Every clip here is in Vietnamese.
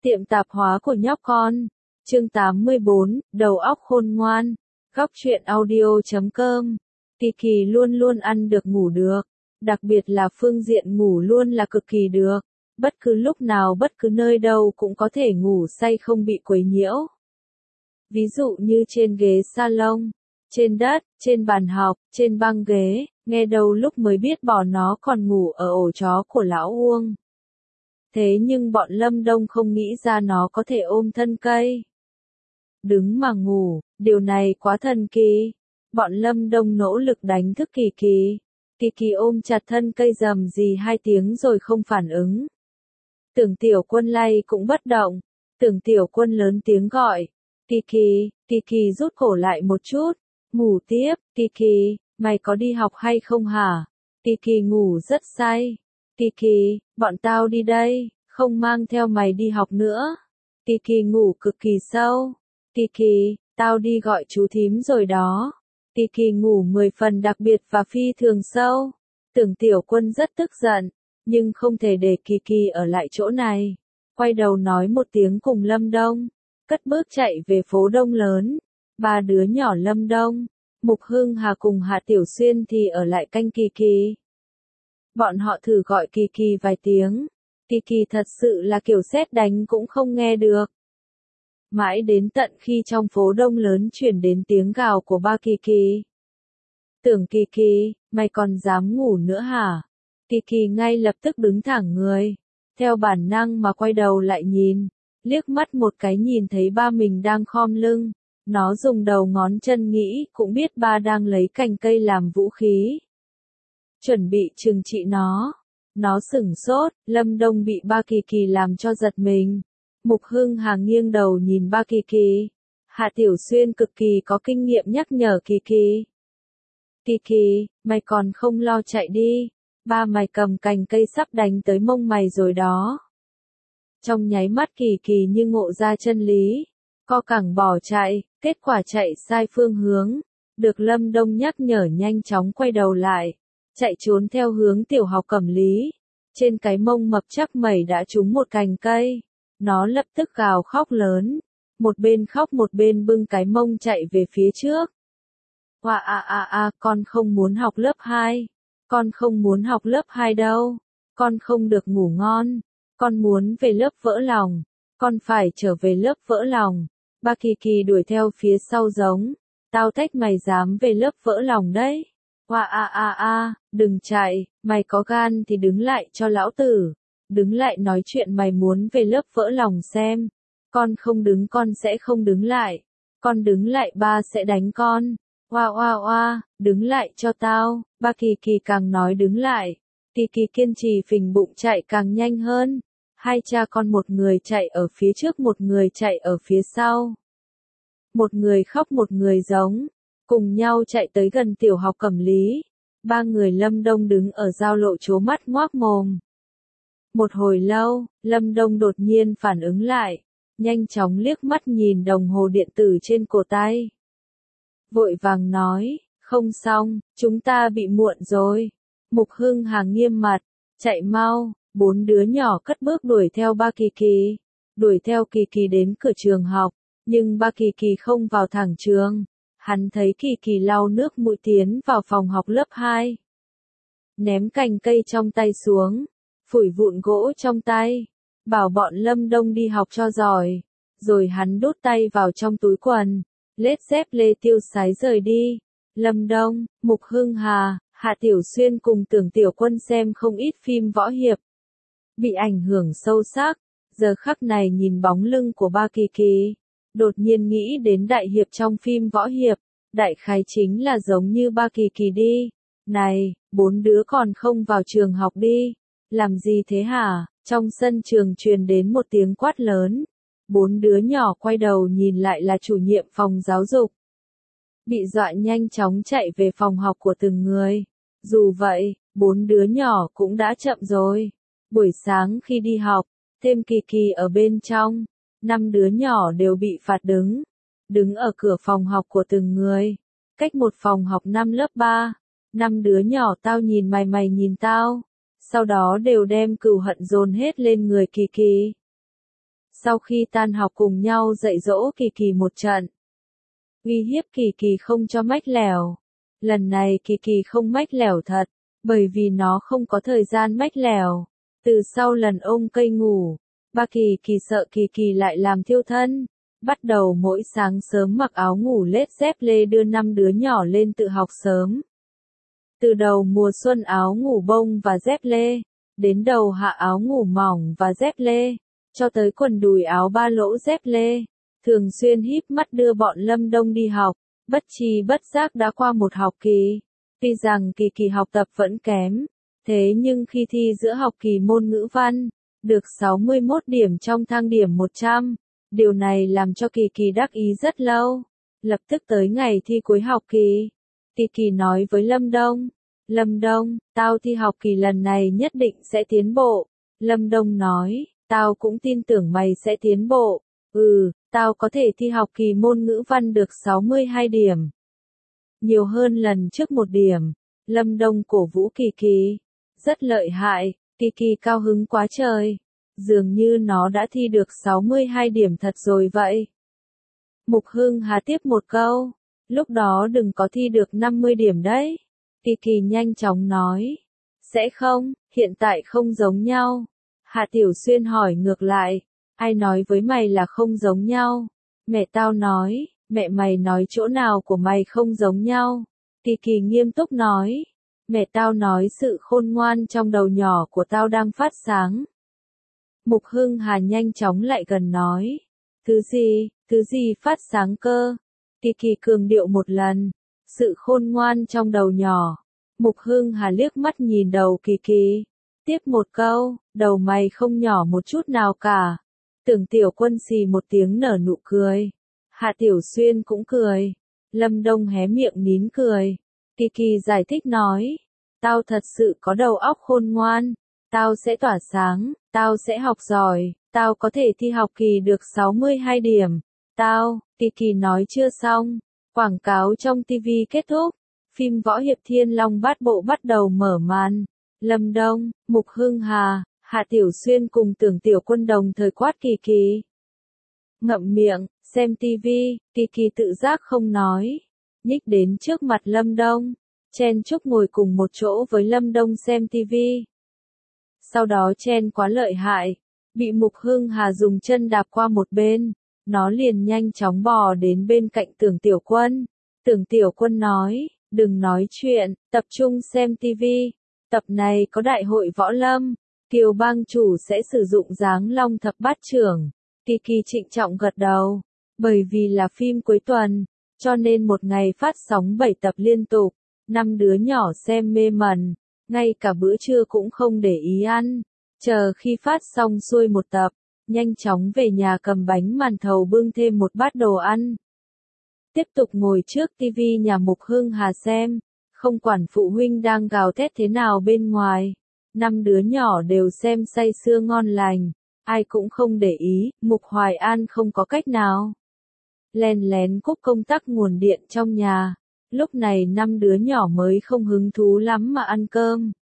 Tiệm tạp hóa của nhóc con. Chương 84, đầu óc khôn ngoan. Góc truyện audio.com. Kỳ luôn luôn ăn được ngủ được. Đặc biệt là phương diện ngủ luôn là cực kỳ được. Bất cứ lúc nào bất cứ nơi đâu cũng có thể ngủ say không bị quấy nhiễu. Ví dụ như trên ghế salon, trên đất, trên bàn học, trên băng ghế, nghe đầu lúc mới biết bỏ nó còn ngủ ở ổ chó của lão Uông. Thế nhưng bọn Lâm Đông không nghĩ ra nó có thể ôm thân cây đứng mà ngủ, điều này quá thần kỳ. Bọn Lâm Đông nỗ lực đánh thức Kỳ ôm chặt thân cây rầm rì 2 tiếng rồi không phản ứng. Tưởng Tiểu Quân lay cũng bất động. Tưởng Tiểu Quân lớn tiếng gọi, Kỳ rút cổ lại một chút, ngủ tiếp. Kỳ, mày có đi học hay không hả? Kỳ ngủ rất say. Kỳ, bọn tao đi đây, không mang theo mày đi học nữa. Kỳ ngủ cực kỳ sâu. Kỳ, tao đi gọi chú thím rồi đó. Kỳ ngủ 10 phần đặc biệt và phi thường sâu. Tưởng Tiểu Quân rất tức giận, nhưng không thể để Kỳ ở lại chỗ này. Quay đầu nói một tiếng cùng Lâm Đông, cất bước chạy về phố Đông lớn. 3 đứa nhỏ Lâm Đông, Mục Hưng Hà cùng Hạ Tiểu Xuyên thì ở lại canh Kỳ. Bọn họ thử gọi Kỳ vài tiếng. Kỳ thật sự là kiểu sét đánh cũng không nghe được. Mãi đến tận khi trong phố Đông lớn chuyển đến tiếng gào của ba Kỳ. Tưởng Kỳ, mày còn dám ngủ nữa hả? Kỳ ngay lập tức đứng thẳng người. Theo bản năng mà quay đầu lại nhìn. Liếc mắt một cái nhìn thấy ba mình đang khom lưng. Nó dùng đầu ngón chân nghĩ cũng biết ba đang lấy cành cây làm vũ khí. Chuẩn bị trừng trị nó. Nó sửng sốt, Lâm Đông bị ba Kỳ làm cho giật mình. Mục Hưng Hà nghiêng đầu nhìn ba Kỳ. Hạ Tiểu Xuyên cực kỳ có kinh nghiệm nhắc nhở Kỳ. Kỳ, mày còn không lo chạy đi. Ba mày cầm cành cây sắp đánh tới mông mày rồi đó. Trong nháy mắt Kỳ như ngộ ra chân lý. Co cẳng bỏ chạy, kết quả chạy sai phương hướng. Được Lâm Đông nhắc nhở nhanh chóng quay đầu lại. Chạy trốn theo hướng tiểu học Cẩm Lý. Trên cái mông mập chắc mẩy đã trúng một cành cây. Nó lập tức gào khóc lớn. Một bên khóc một bên bưng cái mông chạy về phía trước. Con không muốn học lớp 2. Con không muốn học lớp 2 đâu. Con không được ngủ ngon. Con muốn về lớp vỡ lòng. Con phải trở về lớp vỡ lòng. Ba Kỳ đuổi theo phía sau giống. Tao thách mày dám về lớp vỡ lòng đấy. Đừng chạy, mày có gan thì đứng lại cho lão tử. Đứng lại nói chuyện mày muốn về lớp vỡ lòng xem. Con không đứng con sẽ không đứng lại. Con đứng lại ba sẽ đánh con. Đứng lại cho tao. Ba Kỳ càng nói đứng lại. Kỳ kiên trì phình bụng chạy càng nhanh hơn. Hai cha con một người chạy ở phía trước một người chạy ở phía sau. Một người khóc một người giống. Cùng nhau chạy tới gần tiểu học Cẩm Lý. 3 người Lâm Đông đứng ở giao lộ trố mắt ngoác mồm. Một hồi lâu, Lâm Đông đột nhiên phản ứng lại. Nhanh chóng liếc mắt nhìn đồng hồ điện tử trên cổ tay. Vội vàng nói, không xong, chúng ta bị muộn rồi. Mục Hưng Hà nghiêm mặt, chạy mau. 4 đứa nhỏ cất bước đuổi theo ba Kỳ. Đuổi theo Kỳ đến cửa trường học. Nhưng ba Kỳ không vào thẳng trường. Hắn thấy Kỳ lau nước mũi tiến vào phòng học lớp 2. Ném cành cây trong tay xuống. Phủi vụn gỗ trong tay. Bảo bọn Lâm Đông đi học cho giỏi. Rồi hắn đút tay vào trong túi quần. Lết dép lê tiêu sái rời đi. Lâm Đông, Mục Hưng Hà, Hạ Tiểu Xuyên cùng Tưởng Tiểu Quân xem không ít phim võ hiệp. Bị ảnh hưởng sâu sắc. Giờ khắc này nhìn bóng lưng của ba Kỳ. Đột nhiên nghĩ đến đại hiệp trong phim võ hiệp. Đại khái chính là giống như ba Kỳ đi. Này, 4 đứa còn không vào trường học đi. Làm gì thế hả? Trong sân trường truyền đến một tiếng quát lớn. 4 đứa nhỏ quay đầu nhìn lại là chủ nhiệm phòng giáo dục. Bị dọa nhanh chóng chạy về phòng học của từng người. Dù vậy, 4 đứa nhỏ cũng đã chậm rồi. Buổi sáng khi đi học, thêm Kỳ ở bên trong. 5 đứa nhỏ đều bị phạt đứng ở cửa phòng học của từng người. Cách một phòng học 5 lớp 3. 5 đứa nhỏ tao nhìn mày nhìn tao. Sau đó đều đem cừu hận dồn hết lên người Kỳ. Sau khi tan học cùng nhau dạy dỗ Kỳ Kỳ một trận. Uy hiếp Kỳ Kỳ không cho mách lẻo. Lần này Kỳ Kỳ không mách lẻo thật, bởi vì nó không có thời gian mách lẻo. Từ sau lần ôm cây ngủ, ba Kỳ Kỳ sợ Kỳ Kỳ lại làm thiêu thân. Bắt đầu mỗi sáng sớm mặc áo ngủ lết dép lê đưa 5 đứa nhỏ lên tự học sớm. Từ đầu mùa xuân áo ngủ bông và dép lê, đến đầu hạ áo ngủ mỏng và dép lê, cho tới quần đùi áo ba lỗ dép lê. Thường xuyên híp mắt đưa bọn Lâm Đông đi học, bất tri bất giác đã qua một học kỳ. Tuy rằng Kỳ Kỳ học tập vẫn kém, thế nhưng khi thi giữa học kỳ môn ngữ văn, được 61 điểm trong thang điểm 100. Điều này làm cho Kỳ Kỳ đắc ý rất lâu. Lập tức tới ngày thi cuối học kỳ, Kỳ Kỳ nói với Lâm Đông, Lâm Đông, tao thi học kỳ lần này nhất định sẽ tiến bộ. Lâm Đông nói, tao cũng tin tưởng mày sẽ tiến bộ. Tao có thể thi học kỳ môn ngữ văn được 62 điểm. Nhiều hơn lần trước 1 điểm. Lâm Đông cổ vũ Kỳ Kỳ. Rất lợi hại, Kỳ Kỳ cao hứng quá trời. Dường như nó đã thi được 62 điểm thật rồi vậy. Mục Hưng Hà tiếp một câu. Lúc đó đừng có thi được 50 điểm đấy. Kỳ Kỳ nhanh chóng nói. Sẽ không, hiện tại không giống nhau. Hạ Tiểu Xuyên hỏi ngược lại. Ai nói với mày là không giống nhau? Mẹ tao nói, mẹ mày nói chỗ nào của mày không giống nhau? Kỳ Kỳ nghiêm túc nói. Mẹ tao nói sự khôn ngoan trong đầu nhỏ của tao đang phát sáng. Mục Hưng Hà nhanh chóng lại gần nói. Thứ gì phát sáng cơ? Kỳ Kỳ cường điệu một lần. Sự khôn ngoan trong đầu nhỏ. Mục Hưng Hà liếc mắt nhìn đầu Kỳ Kỳ. Tiếp một câu, đầu mày không nhỏ một chút nào cả. Tưởng Tiểu Quân xì một tiếng nở nụ cười. Hạ Tiểu Xuyên cũng cười. Lâm Đông hé miệng nín cười. Kỳ Kỳ giải thích nói. Tao thật sự có đầu óc khôn ngoan. Tao sẽ tỏa sáng, tao sẽ học giỏi, tao có thể thi học kỳ được 62 điểm. Kỳ Kỳ nói chưa xong. Quảng cáo trong TV kết thúc. Phim võ hiệp Thiên Long Bát Bộ bắt đầu mở màn. Lâm Đông, Mục Hưng Hà, Hạ Tiểu Xuyên cùng Tưởng Tiểu Quân đồng thời quát Kỳ Kỳ. Ngậm miệng, xem TV, Kỳ Kỳ tự giác không nói. Nhích đến trước mặt Lâm Đông. Chen chúc ngồi cùng một chỗ với Lâm Đông xem TV. Sau đó chen quá lợi hại. Bị Mục Hưng Hà dùng chân đạp qua một bên. Nó liền nhanh chóng bò đến bên cạnh Tưởng Tiểu Quân. Tưởng Tiểu Quân nói, đừng nói chuyện, tập trung xem TV. Tập này có đại hội võ lâm. Kiều bang chủ sẽ sử dụng Giáng Long Thập Bát Chưởng. Kỳ Kỳ trịnh trọng gật đầu. Bởi vì là phim cuối tuần, cho nên một ngày phát sóng 7 tập liên tục. 5 đứa nhỏ xem mê mẩn. Ngay cả bữa trưa cũng không để ý ăn. Chờ khi phát xong xuôi một tập, nhanh chóng về nhà cầm bánh màn thầu bưng thêm một bát đồ ăn. Tiếp tục ngồi trước TV nhà Mục Hưng Hà xem, không quản phụ huynh đang gào thét thế nào bên ngoài. 5 đứa nhỏ đều xem say sưa ngon lành, ai cũng không để ý, Mục Hoài An không có cách nào. Len lén cúp công tắc nguồn điện trong nhà, lúc này 5 đứa nhỏ mới không hứng thú lắm mà ăn cơm.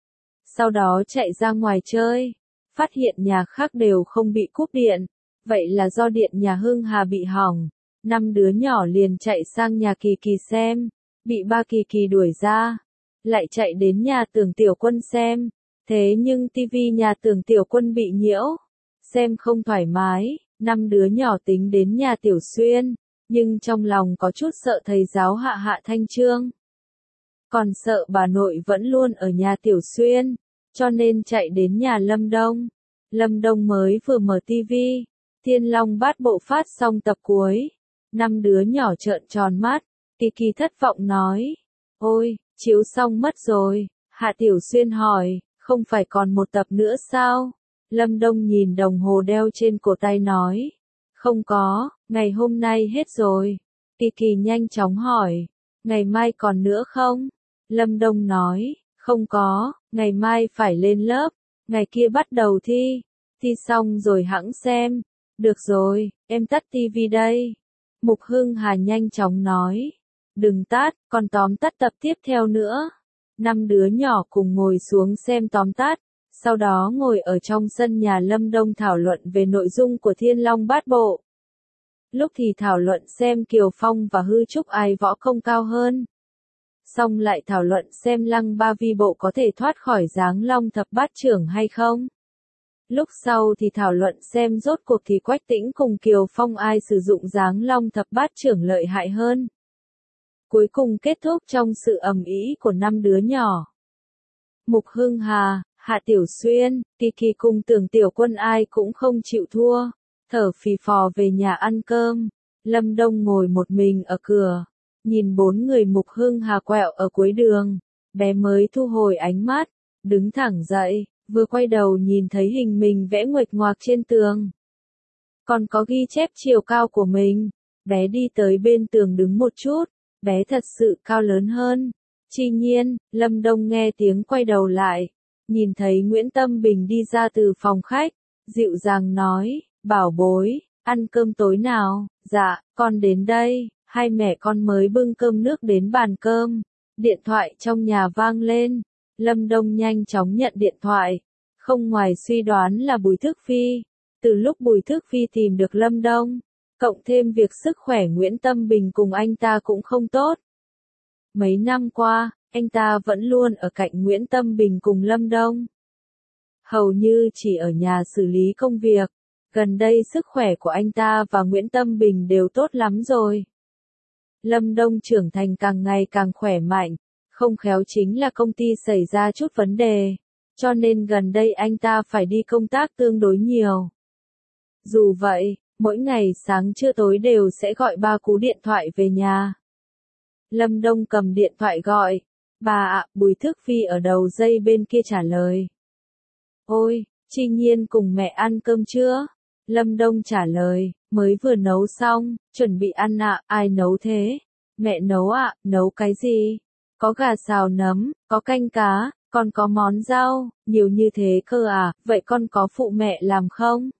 Sau đó chạy ra ngoài chơi, phát hiện nhà khác đều không bị cúp điện, vậy là do điện nhà Hưng Hà bị hỏng. 5 đứa nhỏ liền chạy sang nhà Kỳ Kỳ xem, bị ba Kỳ Kỳ đuổi ra, lại chạy đến nhà Tưởng Tiểu Quân xem, thế nhưng tivi nhà Tưởng Tiểu Quân bị nhiễu, xem không thoải mái. 5 đứa nhỏ tính đến nhà Tiểu Xuyên, nhưng trong lòng có chút sợ thầy giáo Hạ Thanh Trương. Còn sợ bà nội vẫn luôn ở nhà Tiểu Xuyên, cho nên chạy đến nhà Lâm Đông. Lâm Đông mới vừa mở tivi, Thiên Long Bát Bộ phát xong tập cuối. 5 đứa nhỏ trợn tròn mắt, Kỳ Kỳ thất vọng nói. Ôi, chiếu xong mất rồi. Hạ Tiểu Xuyên hỏi, không phải còn một tập nữa sao? Lâm Đông nhìn đồng hồ đeo trên cổ tay nói. Không có, ngày hôm nay hết rồi. Kỳ Kỳ nhanh chóng hỏi, ngày mai còn nữa không? Lâm Đông nói, không có, ngày mai phải lên lớp, ngày kia bắt đầu thi. Thi xong rồi hẵng xem. Được rồi, em tắt tivi đây. Mục Hưng Hà nhanh chóng nói. Đừng tắt, còn tóm tắt tập tiếp theo nữa. 5 đứa nhỏ cùng ngồi xuống xem tóm tắt. Sau đó ngồi ở trong sân nhà Lâm Đông thảo luận về nội dung của Thiên Long Bát Bộ. Lúc thì thảo luận xem Kiều Phong và Hư Trúc ai võ công cao hơn. Xong lại thảo luận xem Lăng Ba Vi Bộ có thể thoát khỏi Giáng Long Thập Bát Chưởng hay không. Lúc sau thì thảo luận xem rốt cuộc thì Quách Tĩnh cùng Kiều Phong ai sử dụng Giáng Long Thập Bát Chưởng lợi hại hơn. Cuối cùng kết thúc trong sự ầm ĩ của 5 đứa nhỏ. Mục Hưng Hà, Hạ Tiểu Xuyên, Kiki cùng Tưởng Tiểu Quân ai cũng không chịu thua, thở phì phò về nhà ăn cơm. Lâm Đông ngồi một mình ở cửa, nhìn 4 người Mục Hưng Hà quẹo ở cuối đường, bé mới thu hồi ánh mắt, đứng thẳng dậy, vừa quay đầu nhìn thấy hình mình vẽ nguệch ngoạc trên tường. Còn có ghi chép chiều cao của mình, bé đi tới bên tường đứng một chút, bé thật sự cao lớn hơn. Chi nhiên, Lâm Đông nghe tiếng quay đầu lại, nhìn thấy Nguyễn Tâm Bình đi ra từ phòng khách, dịu dàng nói, bảo bối, ăn cơm tối nào, dạ, con đến đây, hai mẹ con mới bưng cơm nước đến bàn cơm, điện thoại trong nhà vang lên, Lâm Đông nhanh chóng nhận điện thoại, không ngoài suy đoán là Bùi Thức Phi, từ lúc Bùi Thức Phi tìm được Lâm Đông, cộng thêm việc sức khỏe Nguyễn Tâm Bình cùng anh ta cũng không tốt. Mấy năm qua, anh ta vẫn luôn ở cạnh Nguyễn Tâm Bình cùng Lâm Đông. Hầu như chỉ ở nhà xử lý công việc, gần đây sức khỏe của anh ta và Nguyễn Tâm Bình đều tốt lắm rồi. Lâm Đông trưởng thành càng ngày càng khỏe mạnh, không khéo chính là công ty xảy ra chút vấn đề, cho nên gần đây anh ta phải đi công tác tương đối nhiều. Dù vậy, mỗi ngày sáng trưa tối đều sẽ gọi 3 cú điện thoại về nhà. Lâm Đông cầm điện thoại gọi, bà ạ, Bùi Thức Phi ở đầu dây bên kia trả lời. Ôi, Chi Nhiên cùng mẹ ăn cơm chưa? Lâm Đông trả lời, mới vừa nấu xong, chuẩn bị ăn ạ, ai nấu thế? Mẹ nấu ạ, nấu cái gì? Có gà xào nấm, có canh cá, còn có món rau, nhiều như thế cơ à, vậy con có phụ mẹ làm không?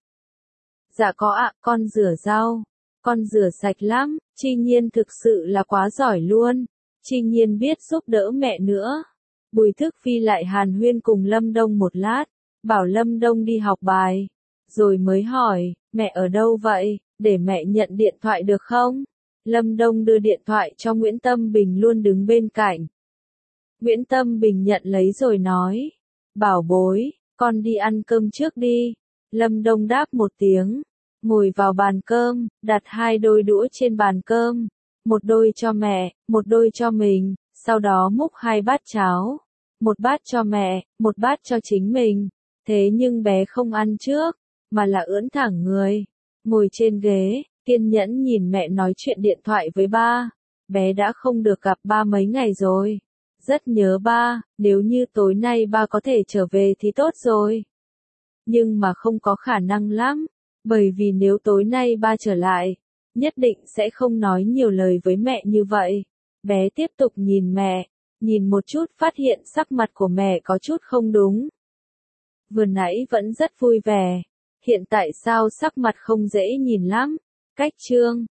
Dạ có ạ, con rửa rau, con rửa sạch lắm, Chi Nhiên thực sự là quá giỏi luôn, Chi Nhiên biết giúp đỡ mẹ nữa. Bùi Thức Phi lại hàn huyên cùng Lâm Đông một lát, bảo Lâm Đông đi học bài, rồi mới hỏi, mẹ ở đâu vậy, để mẹ nhận điện thoại được không? Lâm Đông đưa điện thoại cho Nguyễn Tâm Bình luôn đứng bên cạnh. Nguyễn Tâm Bình nhận lấy rồi nói, bảo bối, con đi ăn cơm trước đi. Lâm Đông đáp một tiếng, ngồi vào bàn cơm, đặt 2 đôi đũa trên bàn cơm, một đôi cho mẹ, một đôi cho mình, sau đó múc 2 bát cháo, một bát cho mẹ, một bát cho chính mình. Thế nhưng bé không ăn trước, mà là ưỡn thẳng người, ngồi trên ghế, kiên nhẫn nhìn mẹ nói chuyện điện thoại với ba. Bé đã không được gặp ba mấy ngày rồi. Rất nhớ ba, nếu như tối nay ba có thể trở về thì tốt rồi. Nhưng mà không có khả năng lắm, bởi vì nếu tối nay ba trở lại, nhất định sẽ không nói nhiều lời với mẹ như vậy. Bé tiếp tục nhìn mẹ, nhìn một chút phát hiện sắc mặt của mẹ có chút không đúng. Vừa nãy vẫn rất vui vẻ, hiện tại sao sắc mặt không dễ nhìn lắm. Cách chương